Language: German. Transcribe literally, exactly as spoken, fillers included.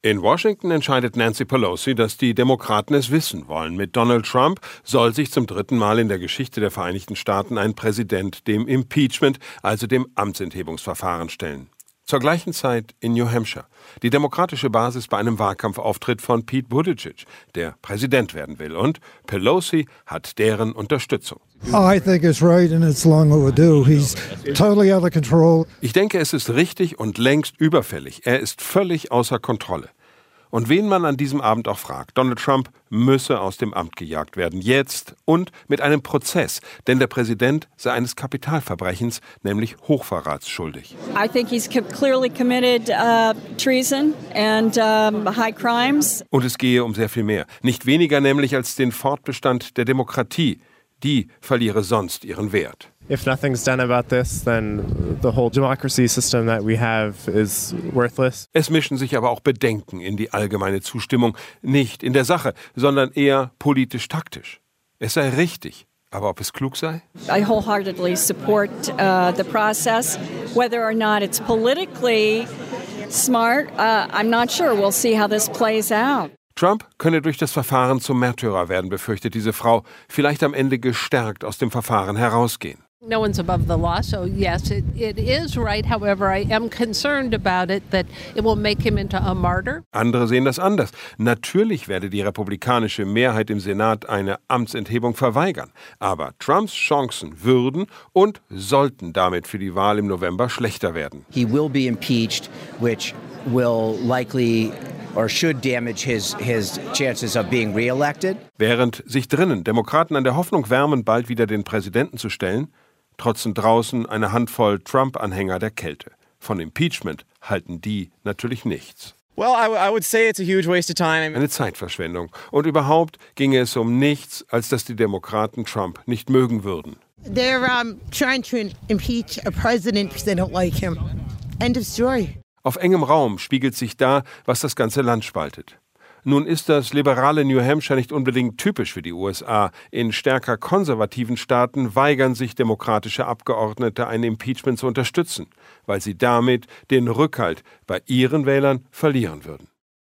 In Washington entscheidet Nancy Pelosi, dass die Demokraten es wissen wollen. Mit Donald Trump soll sich zum dritten Mal in der Geschichte der Vereinigten Staaten ein Präsident dem Impeachment, also dem Amtsenthebungsverfahren, stellen. Zur gleichen Zeit in New Hampshire. Die demokratische Basis bei einem Wahlkampfauftritt von Pete Buttigieg, der Präsident werden will. Und Pelosi hat deren Unterstützung. I think it's right and it's long overdue. He's totally out of control. Ich denke, es ist richtig und längst überfällig. Er ist völlig außer Kontrolle. Und wen man an diesem Abend auch fragt, Donald Trump müsse aus dem Amt gejagt werden. Jetzt und mit einem Prozess. Denn der Präsident sei eines Kapitalverbrechens, nämlich Hochverrats, schuldig. I think he's clearly committed uh, treason and um, high crimes. Und es gehe um sehr viel mehr. Nicht weniger nämlich als den Fortbestand der Demokratie. Die verliere sonst ihren Wert. If nothing's done about this, then the whole democracy system that we have is worthless. Es mischen sich aber auch Bedenken in die allgemeine Zustimmung, nicht in der Sache, sondern eher politisch-taktisch. Es sei richtig, aber ob es klug sei? I wholeheartedly support uh, the process. Whether or not it's politically smart, uh, I'm not sure. We'll see how this plays out. Trump könne durch das Verfahren zum Märtyrer werden, befürchtet diese Frau, vielleicht am Ende gestärkt aus dem Verfahren herausgehen. No one's above the law, so yes, it, it is right. However, I am concerned about it, that it will make him into a martyr. Andere sehen das anders. Natürlich werde die republikanische Mehrheit im Senat eine Amtsenthebung verweigern. Aber Trumps Chancen würden und sollten damit für die Wahl im November schlechter werden. He will be impeached, which will likely or should damage his, his chances of being reelected. Während sich drinnen Demokraten an der Hoffnung wärmen, bald wieder den Präsidenten zu stellen, trotzen draußen eine Handvoll Trump-Anhänger der Kälte. Von Impeachment halten die natürlich nichts. Well, I, w- I would say it's a huge waste of time. Eine Zeitverschwendung. Und überhaupt ginge es um nichts, als dass die Demokraten Trump nicht mögen würden. They're um, trying to impeach a president because they don't like him. End of story. Auf engem Raum spiegelt sich da, was das ganze Land spaltet. Nun ist das liberale New Hampshire nicht unbedingt typisch für die U S A. In stärker konservativen Staaten weigern sich demokratische Abgeordnete, ein Impeachment zu unterstützen, weil sie damit den Rückhalt bei ihren Wählern verlieren würden.